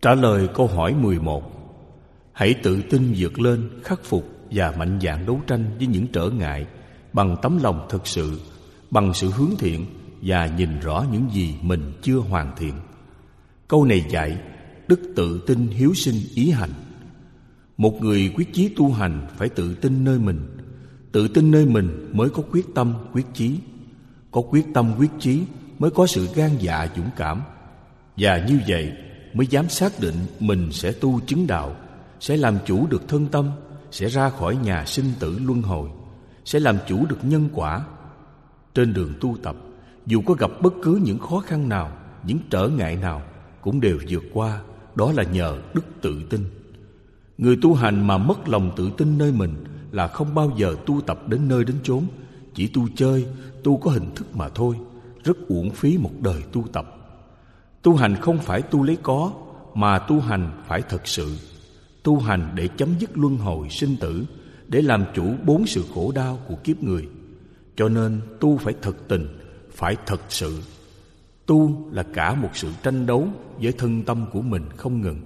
Trả lời câu hỏi 11. Hãy tự tin vượt lên, khắc phục và mạnh dạn đấu tranh với những trở ngại bằng tấm lòng thật sự, bằng sự hướng thiện và nhìn rõ những gì mình chưa hoàn thiện. Câu này dạy đức tự tin, hiếu sinh, ý hành. Một người quyết chí tu hành phải tự tin nơi mình. Tự tin nơi mình mới có quyết tâm, quyết chí. Có quyết tâm, quyết chí mới có sự gan dạ, dũng cảm. Và như vậy mới dám xác định mình sẽ tu chứng đạo, sẽ làm chủ được thân tâm, sẽ ra khỏi nhà sinh tử luân hồi, sẽ làm chủ được nhân quả. Trên đường tu tập, dù có gặp bất cứ những khó khăn nào, những trở ngại nào, cũng đều vượt qua. Đó là nhờ đức tự tin. Người tu hành mà mất lòng tự tin nơi mình là không bao giờ tu tập đến nơi đến chốn, chỉ tu chơi, tu có hình thức mà thôi, rất uổng phí một đời tu tập. Tu hành không phải tu lấy có, mà tu hành phải thật sự. Tu hành để chấm dứt luân hồi sinh tử, để làm chủ 4 sự khổ đau của kiếp người. Cho nên tu phải thật tình, phải thật sự. Tu là cả một sự tranh đấu với thân tâm của mình không ngừng.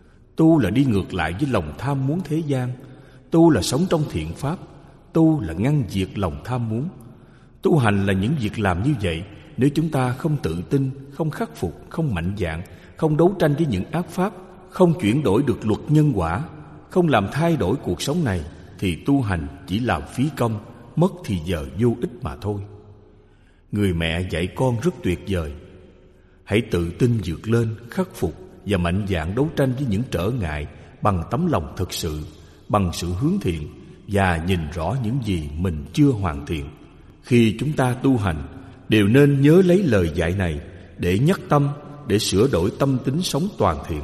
Tu là đi ngược lại với lòng tham muốn thế gian. Tu là sống trong thiện pháp. Tu là ngăn diệt lòng tham muốn. Tu hành là những việc làm như vậy. Nếu chúng ta không tự tin, không khắc phục, không mạnh dạn, không đấu tranh với những ác pháp, không chuyển đổi được luật nhân quả, không làm thay đổi cuộc sống này, thì tu hành chỉ làm phí công, mất thì giờ vô ích mà thôi. Người mẹ dạy con rất tuyệt vời. Hãy tự tin vượt lên, khắc phục và mạnh dạn đấu tranh với những trở ngại bằng tấm lòng thật sự, bằng sự hướng thiện và nhìn rõ những gì mình chưa hoàn thiện. Khi chúng ta tu hành, đều nên nhớ lấy lời dạy này để nhắc tâm, để sửa đổi tâm tính sống toàn thiện.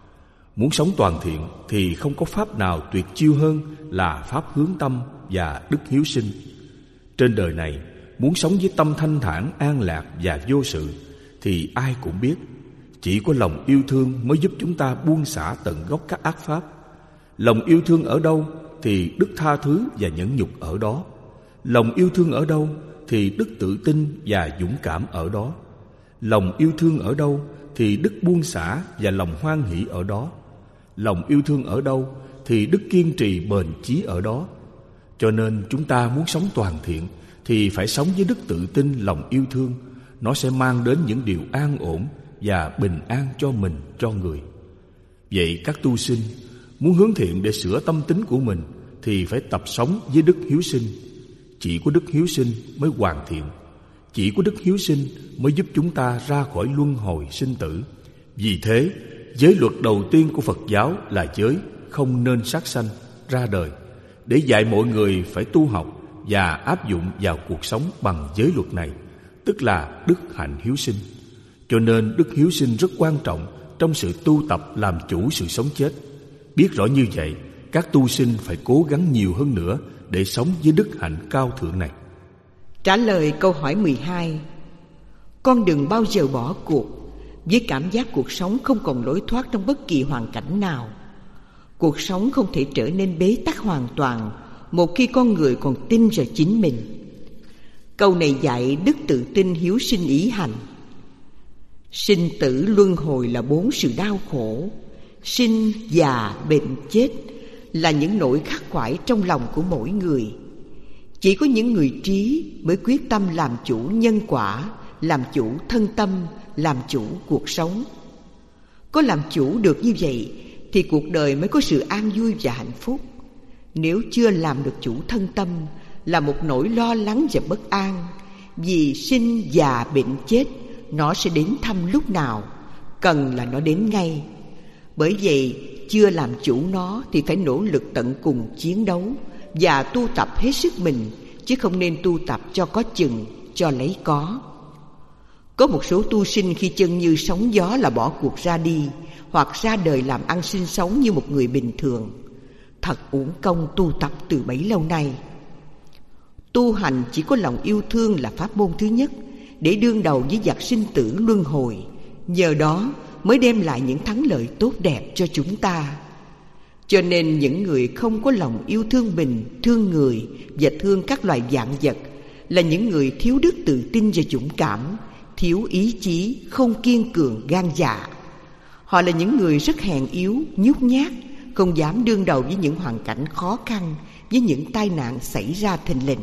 Muốn sống toàn thiện thì không có pháp nào tuyệt chiêu hơn là pháp hướng tâm và đức hiếu sinh. Trên đời này, muốn sống với tâm thanh thản, an lạc và vô sự thì ai cũng biết, chỉ có lòng yêu thương mới giúp chúng ta buông xả tận gốc các ác pháp. Lòng yêu thương ở đâu thì đức tha thứ và nhẫn nhục ở đó. Lòng yêu thương ở đâu thì đức tự tin và dũng cảm ở đó. Lòng yêu thương ở đâu thì đức buông xả và lòng hoan hỷ ở đó. Lòng yêu thương ở đâu thì đức kiên trì bền chí ở đó. Cho nên chúng ta muốn sống toàn thiện thì phải sống với đức tự tin, lòng yêu thương. Nó sẽ mang đến những điều an ổn và bình an cho mình, cho người. Vậy các tu sinh muốn hướng thiện để sửa tâm tính của mình thì phải tập sống với đức hiếu sinh. Chỉ có đức hiếu sinh mới hoàn thiện. Chỉ có đức hiếu sinh mới giúp chúng ta ra khỏi luân hồi sinh tử. Vì thế, giới luật đầu tiên của Phật giáo là giới không nên sát sanh ra đời, để dạy mọi người phải tu học và áp dụng vào cuộc sống bằng giới luật này, tức là đức hạnh hiếu sinh. Cho nên đức hiếu sinh rất quan trọng trong sự tu tập làm chủ sự sống chết. Biết rõ như vậy, các tu sinh phải cố gắng nhiều hơn nữa để sống với đức hạnh cao thượng này. Trả lời câu hỏi 12. Con đừng bao giờ bỏ cuộc với cảm giác cuộc sống không còn lối thoát trong bất kỳ hoàn cảnh nào. Cuộc sống không thể trở nên bế tắc hoàn toàn một khi con người còn tin vào chính mình. Câu này dạy đức tự tin, hiếu sinh, ý hành. Sinh tử luân hồi là 4 sự đau khổ. Sinh, già, bệnh, chết là những nỗi khắc khoải trong lòng của mỗi người. Chỉ có những người trí mới quyết tâm làm chủ nhân quả, làm chủ thân tâm, làm chủ cuộc sống. Có làm chủ được như vậy thì cuộc đời mới có sự an vui và hạnh phúc. Nếu chưa làm được chủ thân tâm là một nỗi lo lắng và bất an. Vì sinh, già, bệnh, chết nó sẽ đến thăm lúc nào, cần là nó đến ngay. Bởi vậy chưa làm chủ nó thì phải nỗ lực tận cùng chiến đấu và tu tập hết sức mình, chứ không nên tu tập cho có chừng, cho lấy có. Có một số tu sinh khi chân như sóng gió là bỏ cuộc ra đi, hoặc ra đời làm ăn sinh sống như một người bình thường. Thật uổng công tu tập từ bấy lâu nay. Tu hành chỉ có lòng yêu thương là pháp môn thứ nhất để đương đầu với giặc sinh tử luân hồi. Nhờ đó mới đem lại những thắng lợi tốt đẹp cho chúng ta. Cho nên những người không có lòng yêu thương mình, thương người và thương các loài vạn vật là những người thiếu đức tự tin và dũng cảm, thiếu ý chí, không kiên cường gan dạ. Họ là những người rất hèn yếu, nhút nhát, không dám đương đầu với những hoàn cảnh khó khăn, với những tai nạn xảy ra thình lình.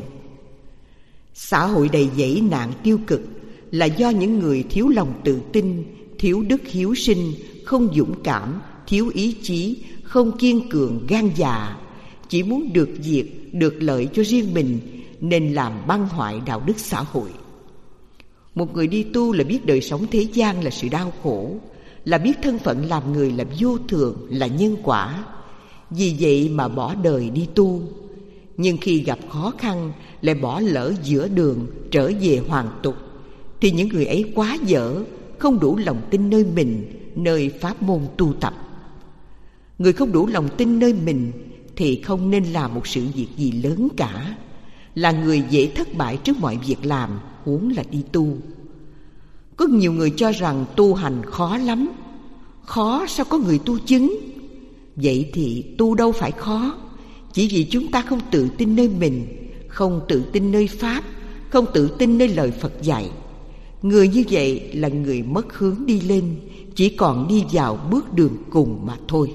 Xã hội đầy dẫy nạn tiêu cực là do những người thiếu lòng tự tin, thiếu đức hiếu sinh, không dũng cảm, thiếu ý chí, không kiên cường gan dạ, chỉ muốn được diệt, được lợi cho riêng mình, nên làm băng hoại đạo đức xã hội. Một người đi tu là biết đời sống thế gian là sự đau khổ, là biết thân phận làm người là vô thường, là nhân quả. Vì vậy mà bỏ đời đi tu. Nhưng khi gặp khó khăn lại bỏ lỡ giữa đường, trở về hoàn tục, thì những người ấy quá dở, không đủ lòng tin nơi mình, nơi pháp môn tu tập. Người không đủ lòng tin nơi mình thì không nên làm một sự việc gì lớn cả, là người dễ thất bại trước mọi việc làm, huống là đi tu. Có nhiều người cho rằng tu hành khó lắm. Khó sao có người tu chứng? Vậy thì tu đâu phải khó, chỉ vì chúng ta không tự tin nơi mình, không tự tin nơi Pháp, không tự tin nơi lời Phật dạy. Người như vậy là người mất hướng đi lên, chỉ còn đi vào bước đường cùng mà thôi.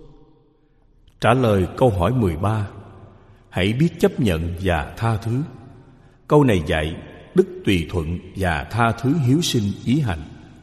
Trả lời câu hỏi 13: hãy biết chấp nhận và tha thứ. Câu này dạy đức tùy thuận và tha thứ hiếu sinh ý hành.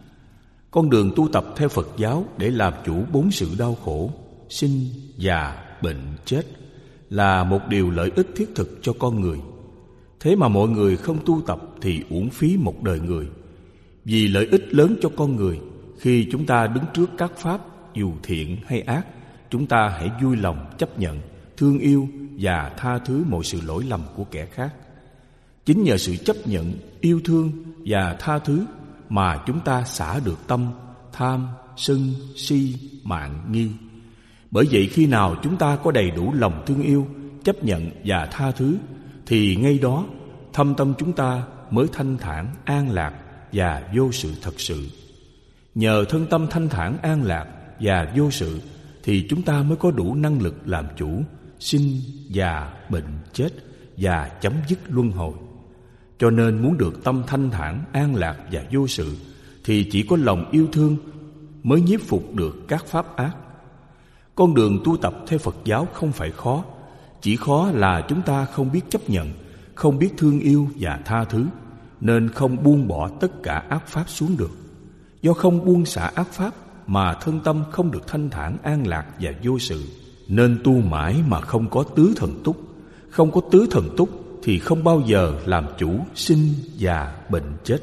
Con đường tu tập theo Phật giáo để làm chủ 4 sự đau khổ: sinh, già, bệnh, chết là một điều lợi ích thiết thực cho con người. Thế mà mọi người không tu tập thì uổng phí một đời người. Vì lợi ích lớn cho con người, khi chúng ta đứng trước các pháp dù thiện hay ác, chúng ta hãy vui lòng chấp nhận, thương yêu và tha thứ mọi sự lỗi lầm của kẻ khác. Chính nhờ sự chấp nhận, yêu thương và tha thứ mà chúng ta xả được tâm tham, sân, si, mạn, nghi. Bởi vậy khi nào chúng ta có đầy đủ lòng thương yêu, chấp nhận và tha thứ, thì ngay đó thâm tâm chúng ta mới thanh thản, an lạc và vô sự thật sự. Nhờ thân tâm thanh thản, an lạc và vô sự thì chúng ta mới có đủ năng lực làm chủ sinh, già, bệnh, chết và chấm dứt luân hồi. Cho nên muốn được tâm thanh thản, an lạc và vô sự thì chỉ có lòng yêu thương mới nhiếp phục được các pháp ác. Con đường tu tập theo Phật giáo không phải khó, chỉ khó là chúng ta không biết chấp nhận, không biết thương yêu và tha thứ, nên không buông bỏ tất cả ác pháp xuống được. Do không buông xả ác pháp mà thân tâm không được thanh thản, an lạc và vô sự, nên tu mãi mà không có tứ thần túc. Không có tứ thần túc thì không bao giờ làm chủ sinh, già, bệnh, chết.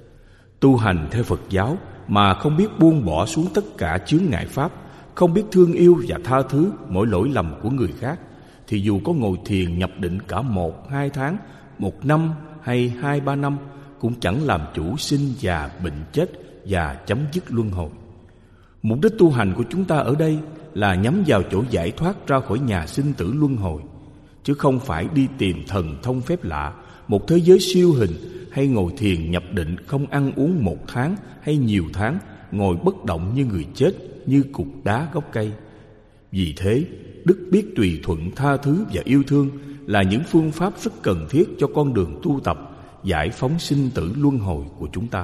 Tu hành theo Phật giáo mà không biết buông bỏ xuống tất cả chướng ngại pháp, không biết thương yêu và tha thứ mỗi lỗi lầm của người khác, thì dù có ngồi thiền nhập định cả 1-2 tháng, 1 năm hay 2-3 năm cũng chẳng làm chủ sinh, già, bệnh, chết và chấm dứt luân hồi. Mục đích tu hành của chúng ta ở đây là nhắm vào chỗ giải thoát ra khỏi nhà sinh tử luân hồi, chứ không phải đi tìm thần thông phép lạ, một thế giới siêu hình, hay ngồi thiền nhập định không ăn uống 1 tháng hay nhiều tháng, ngồi bất động như người chết, như cục đá gốc cây. Vì thế, đức biết tùy thuận, tha thứ và yêu thương là những phương pháp rất cần thiết cho con đường tu tập giải phóng sinh tử luân hồi của chúng ta.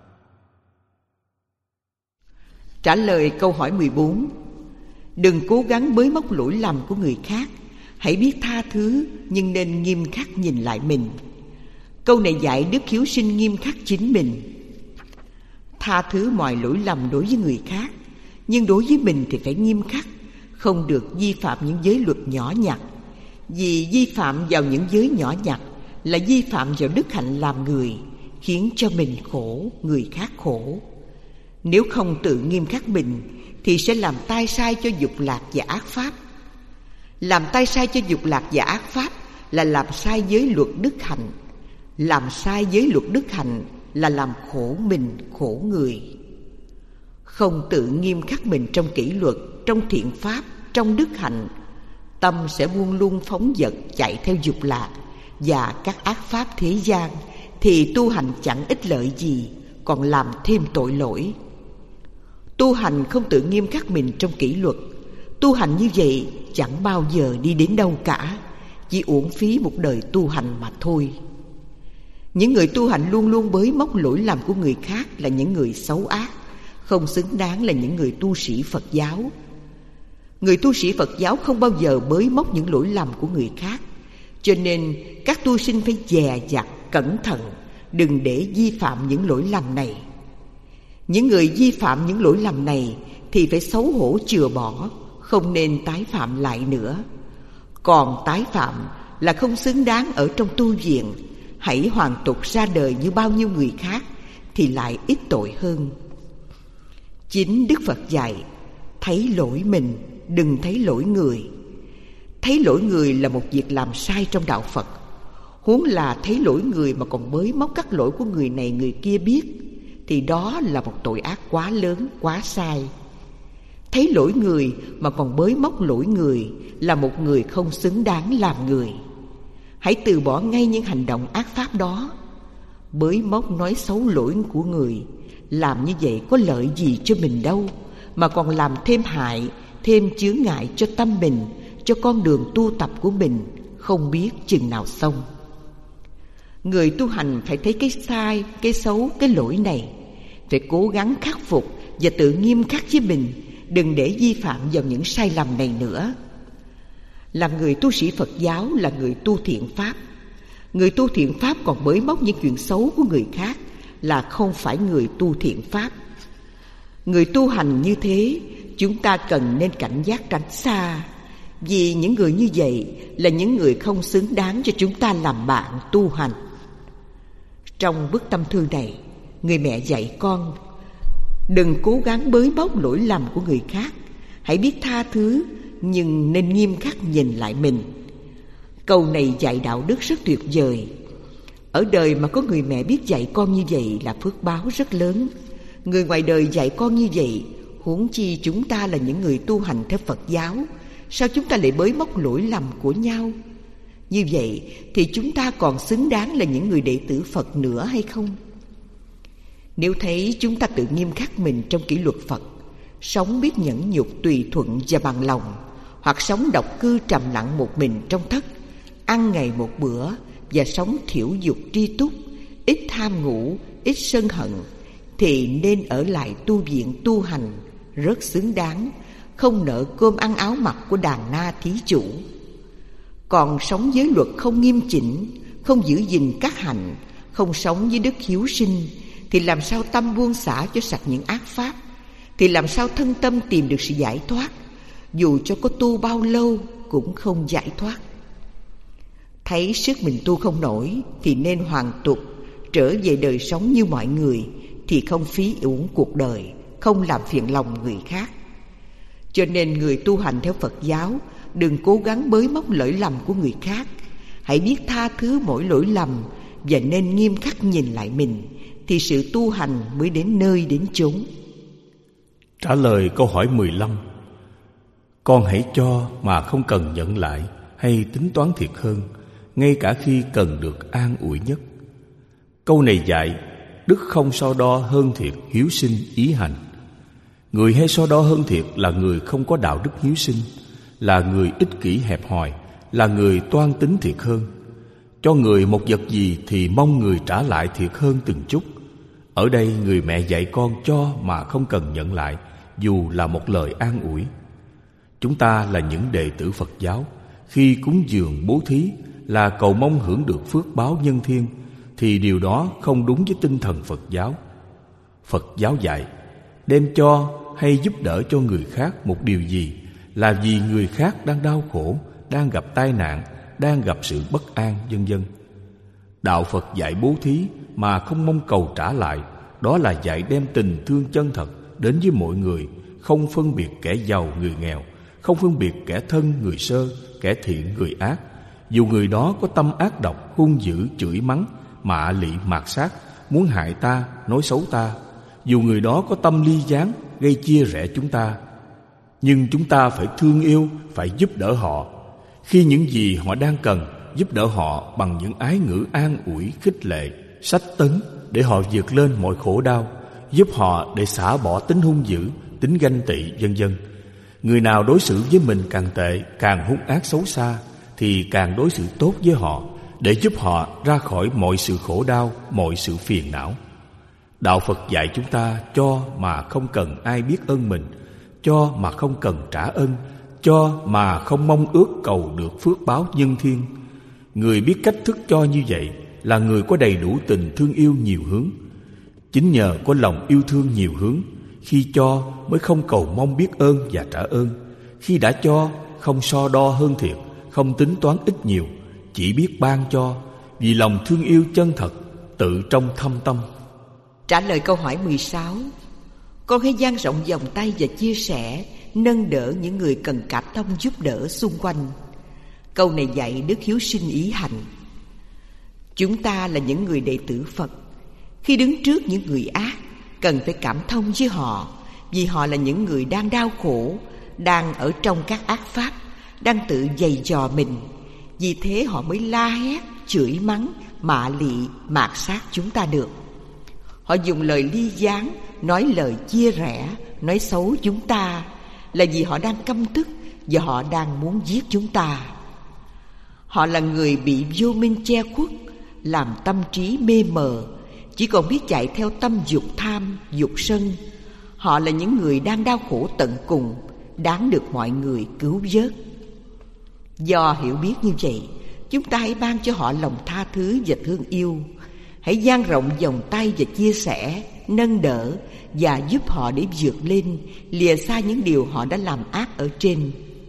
Trả lời câu hỏi 14: đừng cố gắng bới móc lỗi lầm của người khác, hãy biết tha thứ nhưng nên nghiêm khắc nhìn lại mình. Câu này dạy đức hiếu sinh nghiêm khắc chính mình. Tha thứ mọi lỗi lầm đối với người khác, nhưng đối với mình thì phải nghiêm khắc, không được vi phạm những giới luật nhỏ nhặt. Vì vi phạm vào những giới nhỏ nhặt là vi phạm vào đức hạnh làm người, khiến cho mình khổ, người khác khổ. Nếu không tự nghiêm khắc mình thì sẽ làm tai sai cho dục lạc và ác pháp. Làm tai sai cho dục lạc và ác pháp là làm sai giới luật đức hạnh. Làm sai giới luật đức hạnh là làm khổ mình, khổ người. Không tự nghiêm khắc mình trong kỷ luật, trong thiện pháp, trong đức hạnh, tâm sẽ luôn luôn phóng dật chạy theo dục lạc và các ác pháp thế gian, thì tu hành chẳng ích lợi gì, còn làm thêm tội lỗi. Tu hành không tự nghiêm khắc mình trong kỷ luật, tu hành như vậy chẳng bao giờ đi đến đâu cả, chỉ uổng phí một đời tu hành mà thôi. Những người tu hành luôn luôn bới móc lỗi lầm của người khác là những người xấu ác, không xứng đáng là những người tu sĩ Phật giáo. Người tu sĩ Phật giáo không bao giờ bới móc những lỗi lầm của người khác, cho nên các tu sinh phải dè dặt, cẩn thận, đừng để vi phạm những lỗi lầm này. Những người vi phạm những lỗi lầm này thì phải xấu hổ chừa bỏ, không nên tái phạm lại nữa. Còn tái phạm là không xứng đáng ở trong tu viện, hãy hoàn tục ra đời như bao nhiêu người khác thì lại ít tội hơn. Chính Đức Phật dạy, thấy lỗi mình, đừng thấy lỗi người. Thấy lỗi người là một việc làm sai trong đạo Phật, huống là thấy lỗi người mà còn bới móc các lỗi của người này người kia biết, thì đó là một tội ác quá lớn, quá sai. Thấy lỗi người mà còn bới móc lỗi người là một người không xứng đáng làm người. Hãy từ bỏ ngay những hành động ác pháp đó. Bới móc nói xấu lỗi của người, làm như vậy có lợi gì cho mình đâu, mà còn làm thêm hại, thêm chướng ngại cho tâm mình, cho con đường tu tập của mình, không biết chừng nào xong. Người tu hành phải thấy cái sai, cái xấu, cái lỗi này, phải cố gắng khắc phục và tự nghiêm khắc với mình, đừng để vi phạm vào những sai lầm này nữa. Làm người tu sĩ Phật giáo là người tu thiện pháp. Người tu thiện pháp còn bới móc những chuyện xấu của người khác là không phải người tu thiện pháp. Người tu hành như thế, chúng ta cần nên cảnh giác tránh xa, vì những người như vậy là những người không xứng đáng cho chúng ta làm bạn tu hành. Trong bức tâm thư này, người mẹ dạy con đừng cố gắng bới móc lỗi lầm của người khác, hãy biết tha thứ, nhưng nên nghiêm khắc nhìn lại mình. Câu này dạy đạo đức rất tuyệt vời. Ở đời mà có người mẹ biết dạy con như vậy là phước báo rất lớn. Người ngoài đời dạy con như vậy, huống chi chúng ta là những người tu hành theo Phật giáo, sao chúng ta lại bới móc lỗi lầm của nhau? Như vậy thì chúng ta còn xứng đáng là những người đệ tử Phật nữa hay không? Nếu thấy chúng ta tự nghiêm khắc mình trong kỷ luật Phật, sống biết nhẫn nhục tùy thuận và bằng lòng, hoặc sống độc cư trầm lặng một mình trong thất, ăn ngày một bữa và sống thiểu dục tri túc, ít tham ngủ, ít sân hận, thì nên ở lại tu viện tu hành, rất xứng đáng, không nợ cơm ăn áo mặc của đàn na thí chủ. Còn sống giới luật không nghiêm chỉnh, không giữ gìn các hạnh, không sống với đức hiếu sinh, thì làm sao tâm buông xả cho sạch những ác pháp, thì làm sao thân tâm tìm được sự giải thoát, dù cho có tu bao lâu cũng không giải thoát. Thấy sức mình tu không nổi thì nên hoàn tục, trở về đời sống như mọi người, thì không phí uổng cuộc đời, không làm phiền lòng người khác. Cho nên người tu hành theo Phật giáo đừng cố gắng bới móc lỗi lầm của người khác, hãy biết tha thứ mỗi lỗi lầm và nên nghiêm khắc nhìn lại mình, thì sự tu hành mới đến nơi đến chốn. Trả lời câu hỏi 15. Con hãy cho mà không cần nhận lại hay tính toán thiệt hơn, ngay cả khi cần được an ủi nhất. Câu này dạy đức không so đo hơn thiệt hiếu sinh ý hành. Người hay so đo hơn thiệt là người không có đạo đức hiếu sinh, là người ích kỷ hẹp hòi, là người toan tính thiệt hơn. Cho người một vật gì thì mong người trả lại thiệt hơn từng chút. Ở đây người mẹ dạy con cho mà không cần nhận lại, dù là một lời an ủi. Chúng ta là những đệ tử Phật giáo, khi cúng dường bố thí là cầu mong hưởng được phước báo nhân thiên, thì điều đó không đúng với tinh thần Phật giáo. Phật giáo dạy đem cho hay giúp đỡ cho người khác một điều gì là vì người khác đang đau khổ, đang gặp tai nạn, đang gặp sự bất an, vân vân. Đạo Phật dạy bố thí mà không mong cầu trả lại, đó là dạy đem tình thương chân thật đến với mọi người, không phân biệt kẻ giàu người nghèo, không phân biệt kẻ thân người sơ, kẻ thiện người ác, dù người đó có tâm ác độc, hung dữ, chửi mắng, mạ lị mạt sát, muốn hại ta, nói xấu ta, dù người đó có tâm ly gián, gây chia rẽ chúng ta. Nhưng chúng ta phải thương yêu, phải giúp đỡ họ. Khi những gì họ đang cần, giúp đỡ họ bằng những ái ngữ an ủi, khích lệ, sách tấn để họ vượt lên mọi khổ đau, giúp họ để xả bỏ tính hung dữ, tính ganh tị, vân vân. Người nào đối xử với mình càng tệ, càng hung ác xấu xa, thì càng đối xử tốt với họ, để giúp họ ra khỏi mọi sự khổ đau, mọi sự phiền não. Đạo Phật dạy chúng ta cho mà không cần ai biết ơn mình, cho mà không cần trả ơn, cho mà không mong ước cầu được phước báo nhân thiên. Người biết cách thức cho như vậy là người có đầy đủ tình thương yêu nhiều hướng. Chính nhờ có lòng yêu thương nhiều hướng, khi cho mới không cầu mong biết ơn và trả ơn. Khi đã cho, không so đo hơn thiệt, không tính toán ít nhiều, chỉ biết ban cho, vì lòng thương yêu chân thật, tự trong thâm tâm. Trả lời câu hỏi 16, con hãy dang rộng vòng tay và chia sẻ, nâng đỡ những người cần cảm thông giúp đỡ xung quanh. Câu này dạy đức hiếu sinh ý hành. Chúng ta là những người đệ tử Phật, khi đứng trước những người ác, cần phải cảm thông với họ, vì họ là những người đang đau khổ, đang ở trong các ác pháp, đang tự giày dò mình. Vì thế họ mới la hét, chửi mắng, mạ lị, mạt sát chúng ta được. Họ dùng lời ly gián, nói lời chia rẽ, nói xấu chúng ta, là vì họ đang căm tức và họ đang muốn giết chúng ta. Họ là người bị vô minh che khuất, làm tâm trí mê mờ, chỉ còn biết chạy theo tâm dục tham, dục sân. Họ là những người đang đau khổ tận cùng, đáng được mọi người cứu vớt. Do hiểu biết như vậy, chúng ta hãy ban cho họ lòng tha thứ và thương yêu. Hãy dang rộng vòng tay và chia sẻ, nâng đỡ và giúp họ để vượt lên, lìa xa những điều họ đã làm ác ở trên.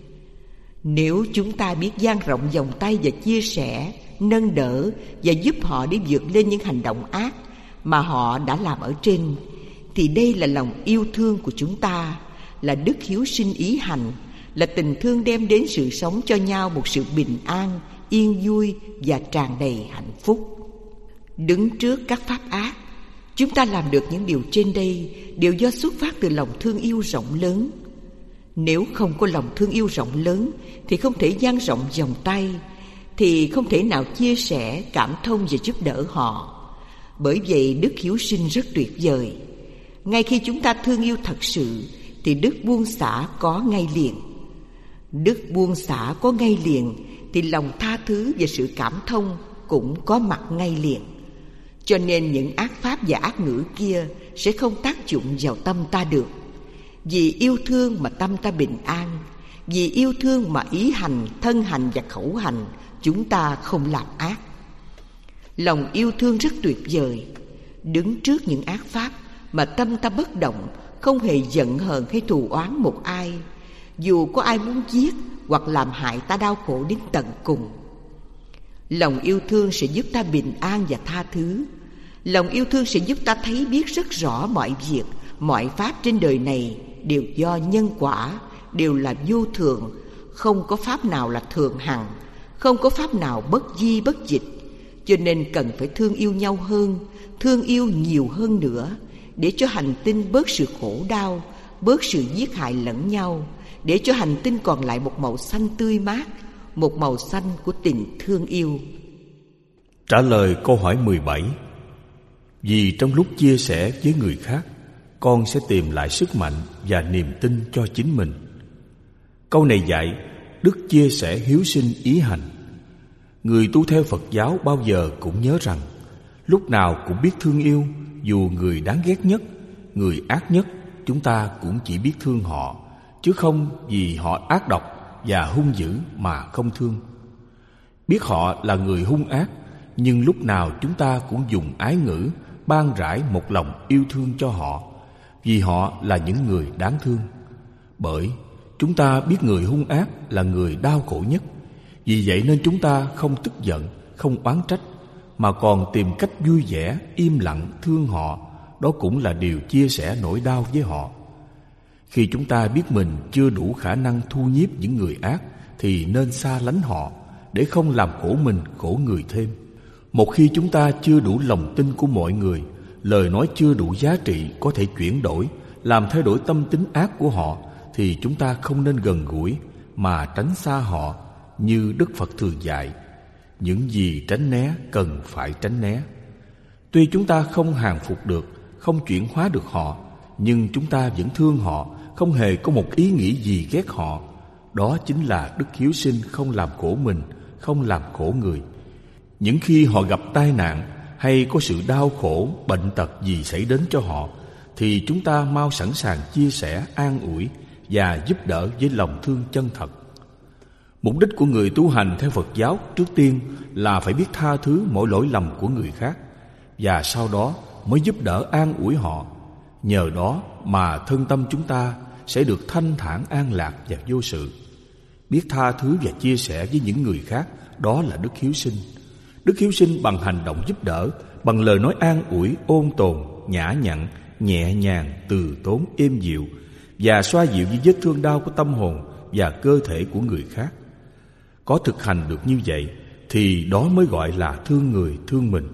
Nếu chúng ta biết dang rộng vòng tay và chia sẻ, nâng đỡ và giúp họ để vượt lên những hành động ác mà họ đã làm ở trên, thì đây là lòng yêu thương của chúng ta, là đức hiếu sinh ý hành, là tình thương đem đến sự sống cho nhau một sự bình an, yên vui và tràn đầy hạnh phúc. Đứng trước các pháp ác, chúng ta làm được những điều trên đây đều do xuất phát từ lòng thương yêu rộng lớn. Nếu không có lòng thương yêu rộng lớn thì không thể dang rộng vòng tay, thì không thể nào chia sẻ, cảm thông và giúp đỡ họ. Bởi vậy đức hiếu sinh rất tuyệt vời. Ngay khi chúng ta thương yêu thật sự thì đức buông xả có ngay liền. Đức buông xả có ngay liền thì lòng tha thứ và sự cảm thông cũng có mặt ngay liền. Cho nên những ác pháp và ác ngữ kia sẽ không tác dụng vào tâm ta được. Vì yêu thương mà tâm ta bình an, vì yêu thương mà ý hành, thân hành và khẩu hành chúng ta không làm ác. Lòng yêu thương rất tuyệt vời. Đứng trước những ác pháp mà tâm ta bất động, không hề giận hờn hay thù oán một ai, dù có ai muốn giết hoặc làm hại ta đau khổ đến tận cùng. Lòng yêu thương sẽ giúp ta bình an và tha thứ. Lòng yêu thương sẽ giúp ta thấy biết rất rõ mọi việc, mọi pháp trên đời này đều do nhân quả, đều là vô thường. Không có pháp nào là thường hằng, không có pháp nào bất di bất dịch. Cho nên cần phải thương yêu nhau hơn, thương yêu nhiều hơn nữa, để cho hành tinh bớt sự khổ đau, bớt sự giết hại lẫn nhau, để cho hành tinh còn lại một màu xanh tươi mát, một màu xanh của tình thương yêu. Trả lời câu hỏi 17. Vì trong lúc chia sẻ với người khác, con sẽ tìm lại sức mạnh và niềm tin cho chính mình. Câu này dạy đức chia sẻ hiếu sinh ý hành. Người tu theo Phật giáo bao giờ cũng nhớ rằng lúc nào cũng biết thương yêu, dù người đáng ghét nhất, người ác nhất, chúng ta cũng chỉ biết thương họ, chứ không vì họ ác độc và hung dữ mà không thương. Biết họ là người hung ác, nhưng lúc nào chúng ta cũng dùng ái ngữ ban rãi một lòng yêu thương cho họ, vì họ là những người đáng thương. Bởi chúng ta biết người hung ác là người đau khổ nhất, vì vậy nên chúng ta không tức giận, không oán trách, mà còn tìm cách vui vẻ, im lặng thương họ. Đó cũng là điều chia sẻ nỗi đau với họ. Khi chúng ta biết mình chưa đủ khả năng thu nhiếp những người ác thì nên xa lánh họ, để không làm khổ mình khổ người thêm. Một khi chúng ta chưa đủ lòng tin của mọi người, lời nói chưa đủ giá trị có thể chuyển đổi, làm thay đổi tâm tính ác của họ, thì chúng ta không nên gần gũi mà tránh xa họ, như Đức Phật thường dạy. Những gì tránh né cần phải tránh né. Tuy chúng ta không hàng phục được, không chuyển hóa được họ, nhưng chúng ta vẫn thương họ, không hề có một ý nghĩ gì ghét họ. Đó chính là đức hiếu sinh không làm khổ mình, không làm khổ người. Những khi họ gặp tai nạn, hay có sự đau khổ, bệnh tật gì xảy đến cho họ, thì chúng ta mau sẵn sàng chia sẻ, an ủi và giúp đỡ với lòng thương chân thật. Mục đích của người tu hành theo Phật giáo trước tiên là phải biết tha thứ mỗi lỗi lầm của người khác, và sau đó mới giúp đỡ an ủi họ. Nhờ đó mà thân tâm chúng ta sẽ được thanh thản, an lạc và vô sự. Biết tha thứ và chia sẻ với những người khác, đó là đức hiếu sinh. Đức hiếu sinh bằng hành động giúp đỡ, bằng lời nói an ủi, ôn tồn, nhã nhặn, nhẹ nhàng, từ tốn, êm dịu, và xoa dịu những vết thương đau của tâm hồn và cơ thể của người khác. Có thực hành được như vậy thì đó mới gọi là thương người, thương mình.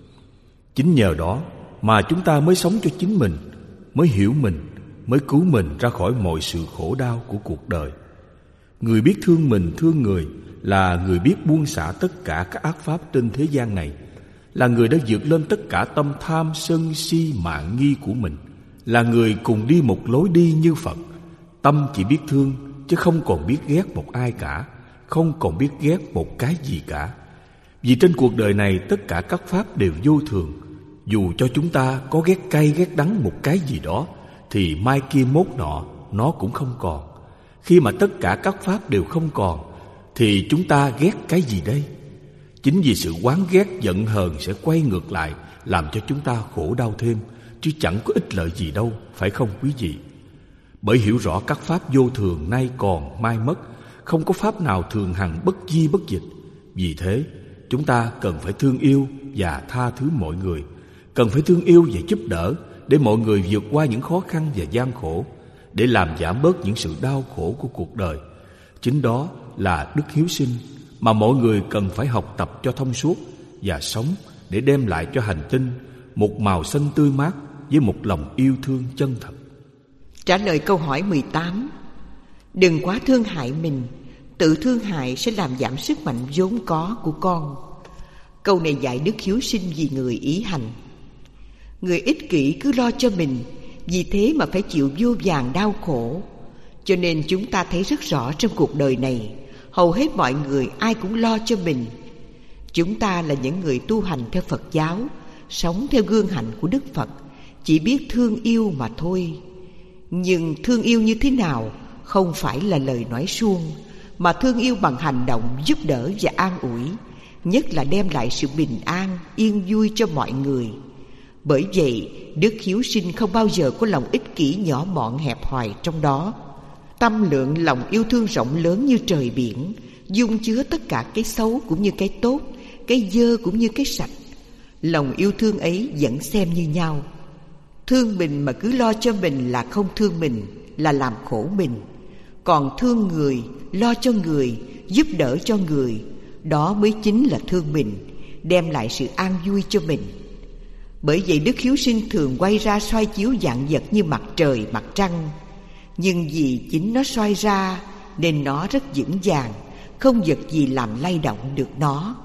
Chính nhờ đó mà chúng ta mới sống cho chính mình, mới hiểu mình, mới cứu mình ra khỏi mọi sự khổ đau của cuộc đời. Người biết thương mình, thương người là người biết buông xả tất cả các ác pháp trên thế gian này, là người đã vượt lên tất cả tâm tham, sân si, mạn nghi của mình, là người cùng đi một lối đi như Phật. Tâm chỉ biết thương chứ không còn biết ghét một ai cả, không còn biết ghét một cái gì cả. Vì trên cuộc đời này tất cả các pháp đều vô thường. Dù cho chúng ta có ghét cay ghét đắng một cái gì đó, thì mai kia mốt nọ nó cũng không còn. Khi mà tất cả các pháp đều không còn, thì chúng ta ghét cái gì đây? Chính vì sự oán ghét giận hờn sẽ quay ngược lại, làm cho chúng ta khổ đau thêm, chứ chẳng có ích lợi gì đâu, phải không quý vị? Bởi hiểu rõ các pháp vô thường nay còn mai mất, không có pháp nào thường hằng bất di bất dịch. Vì thế chúng ta cần phải thương yêu và tha thứ mọi người, cần phải thương yêu và giúp đỡ để mọi người vượt qua những khó khăn và gian khổ, để làm giảm bớt những sự đau khổ của cuộc đời. Chính đó là đức hiếu sinh mà mọi người cần phải học tập cho thông suốt và sống để đem lại cho hành tinh một màu xanh tươi mát với một lòng yêu thương chân thật. Trả lời câu hỏi 18. Đừng quá thương hại mình, tự thương hại sẽ làm giảm sức mạnh vốn có của con. Câu này dạy đức hiếu sinh vì người ý hành. Người ích kỷ cứ lo cho mình, vì thế mà phải chịu vô vàn đau khổ. Cho nên chúng ta thấy rất rõ trong cuộc đời này, hầu hết mọi người ai cũng lo cho mình. Chúng ta là những người tu hành theo Phật giáo, sống theo gương hạnh của Đức Phật, chỉ biết thương yêu mà thôi. Nhưng thương yêu như thế nào không phải là lời nói suông, mà thương yêu bằng hành động giúp đỡ và an ủi, nhất là đem lại sự bình an, yên vui cho mọi người. Bởi vậy, đức hiếu sinh không bao giờ có lòng ích kỷ nhỏ mọn hẹp hòi trong đó. Tâm lượng lòng yêu thương rộng lớn như trời biển, dung chứa tất cả cái xấu cũng như cái tốt, cái dơ cũng như cái sạch. Lòng yêu thương ấy vẫn xem như nhau. Thương mình mà cứ lo cho mình là không thương mình, là làm khổ mình. Còn thương người, lo cho người, giúp đỡ cho người, đó mới chính là thương mình, đem lại sự an vui cho mình. Bởi vậy đức hiếu sinh thường quay ra soi chiếu vạn vật như mặt trời, mặt trăng. Nhưng vì chính nó soi ra nên nó rất vững vàng, không vật gì làm lay động được nó.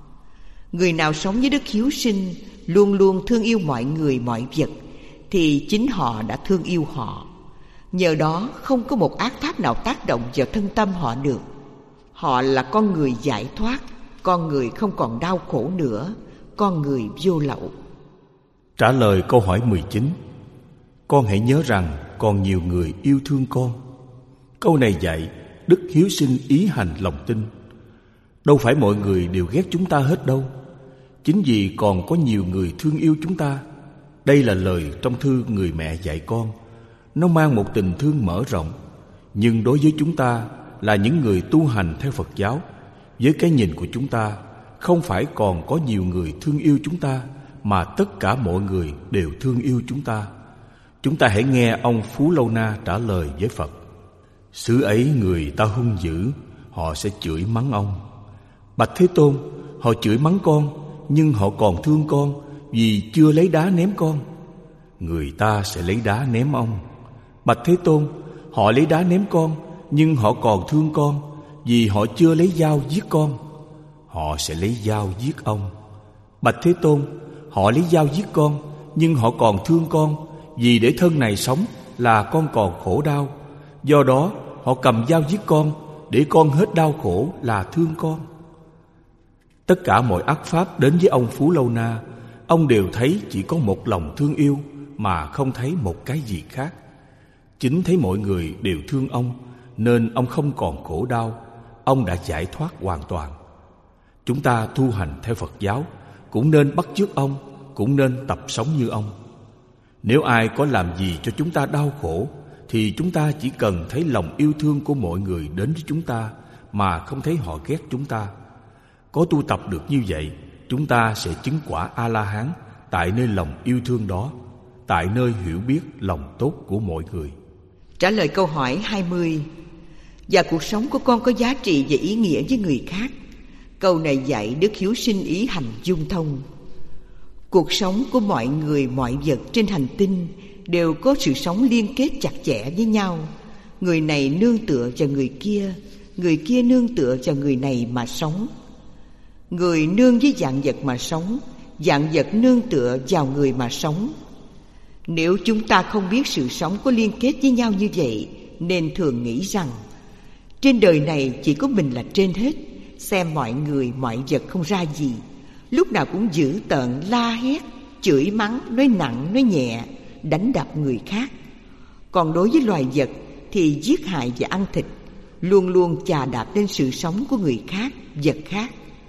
Người nào sống với đức hiếu sinh, luôn luôn thương yêu mọi người mọi vật, thì chính họ đã thương yêu họ. Nhờ đó không có một ác pháp nào tác động vào thân tâm họ được. Họ là con người giải thoát, con người không còn đau khổ nữa, con người vô lậu. Trả lời câu hỏi 19. Con hãy nhớ rằng còn nhiều người yêu thương con. Câu này dạy đức hiếu sinh ý hành lòng tin. Đâu phải mọi người đều ghét chúng ta hết đâu. Chính vì còn có nhiều người thương yêu chúng ta. Đây là lời trong thư người mẹ dạy con. Nó mang một tình thương mở rộng. Nhưng đối với chúng ta là những người tu hành theo Phật giáo, với cái nhìn của chúng ta, không phải còn có nhiều người thương yêu chúng ta, mà tất cả mọi người đều thương yêu chúng ta. Chúng ta hãy nghe ông Phú Lâu Na trả lời với Phật. Xứ ấy người ta hung dữ, họ sẽ chửi mắng ông. Bạch Thế Tôn, họ chửi mắng con, nhưng họ còn thương con vì chưa lấy đá ném con. Người ta sẽ lấy đá ném ông. Bạch Thế Tôn, họ lấy đá ném con, nhưng họ còn thương con vì họ chưa lấy dao giết con. Họ sẽ lấy dao giết ông. Bạch Thế Tôn, họ lấy dao giết con, nhưng họ còn thương con vì để thân này sống là con còn khổ đau. Do đó họ cầm dao giết con để con hết đau khổ là thương con. Tất cả mọi ác pháp đến với ông Phú Lâu Na ông đều thấy chỉ có một lòng thương yêu mà không thấy một cái gì khác. Chính thấy mọi người đều thương ông nên ông không còn khổ đau, ông đã giải thoát hoàn toàn. Chúng ta tu hành theo Phật giáo cũng nên bắt chước ông, cũng nên tập sống như ông. Nếu ai có làm gì cho chúng ta đau khổ thì chúng ta chỉ cần thấy lòng yêu thương của mọi người đến với chúng ta mà không thấy họ ghét chúng ta. Có tu tập được như vậy, chúng ta sẽ chứng quả A-la-hán tại nơi lòng yêu thương đó, tại nơi hiểu biết lòng tốt của mọi người. Trả lời câu hỏi 20. Và cuộc sống của con có giá trị và ý nghĩa với người khác? Câu này dạy đức hiếu sinh ý hành dung thông. Cuộc sống của mọi người, mọi vật trên hành tinh đều có sự sống liên kết chặt chẽ với nhau. Người này nương tựa vào người kia nương tựa vào người này mà sống. Người nương với vạn vật mà sống, vạn vật nương tựa vào người mà sống. Nếu chúng ta không biết sự sống có liên kết với nhau như vậy, nên thường nghĩ rằng trên đời này chỉ có mình là trên hết, xem mọi người, mọi vật không ra gì, lúc nào cũng dữ tợn, la hét, chửi mắng, nói nặng, nói nhẹ, đánh đập người khác. Còn đối với loài vật thì giết hại và ăn thịt, luôn luôn chà đạp lên sự sống của người khác, vật khác.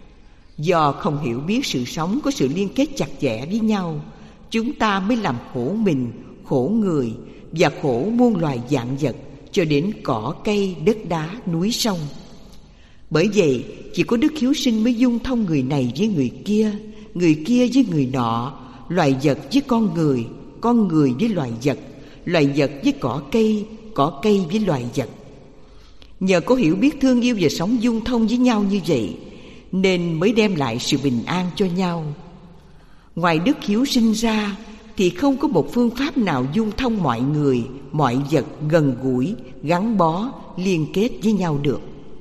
Do không hiểu biết sự sống có sự liên kết chặt chẽ với nhau, chúng ta mới làm khổ mình, khổ người và khổ muôn loài vạn vật, cho đến cỏ cây, đất đá, núi sông. Bởi vậy, chỉ có đức hiếu sinh mới dung thông người này với người kia với người nọ, loài vật với con người với loài vật với cỏ cây với loài vật. Nhờ có hiểu biết thương yêu và sống dung thông với nhau như vậy, nên mới đem lại sự bình an cho nhau. Ngoài đức hiếu sinh ra thì không có một phương pháp nào dung thông mọi người, mọi vật gần gũi, gắn bó, liên kết với nhau được.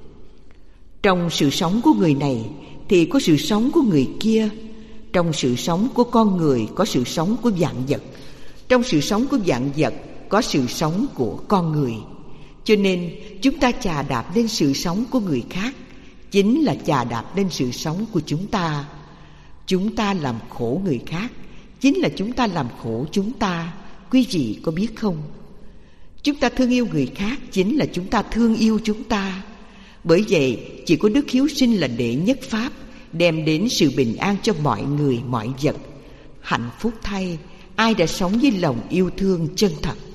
Trong sự sống của người này thì có sự sống của người kia. Trong sự sống của con người có sự sống của vạn vật. Trong sự sống của vạn vật có sự sống của con người. Cho nên chúng ta chà đạp lên sự sống của người khác, chính là chà đạp lên sự sống của chúng ta. Chúng ta làm khổ người khác, chính là chúng ta làm khổ chúng ta. Quý vị có biết không? Chúng ta thương yêu người khác, chính là chúng ta thương yêu chúng ta. Bởi vậy, chỉ có đức hiếu sinh là đệ nhất pháp, đem đến sự bình an cho mọi người, mọi vật. Hạnh phúc thay, ai đã sống với lòng yêu thương chân thật.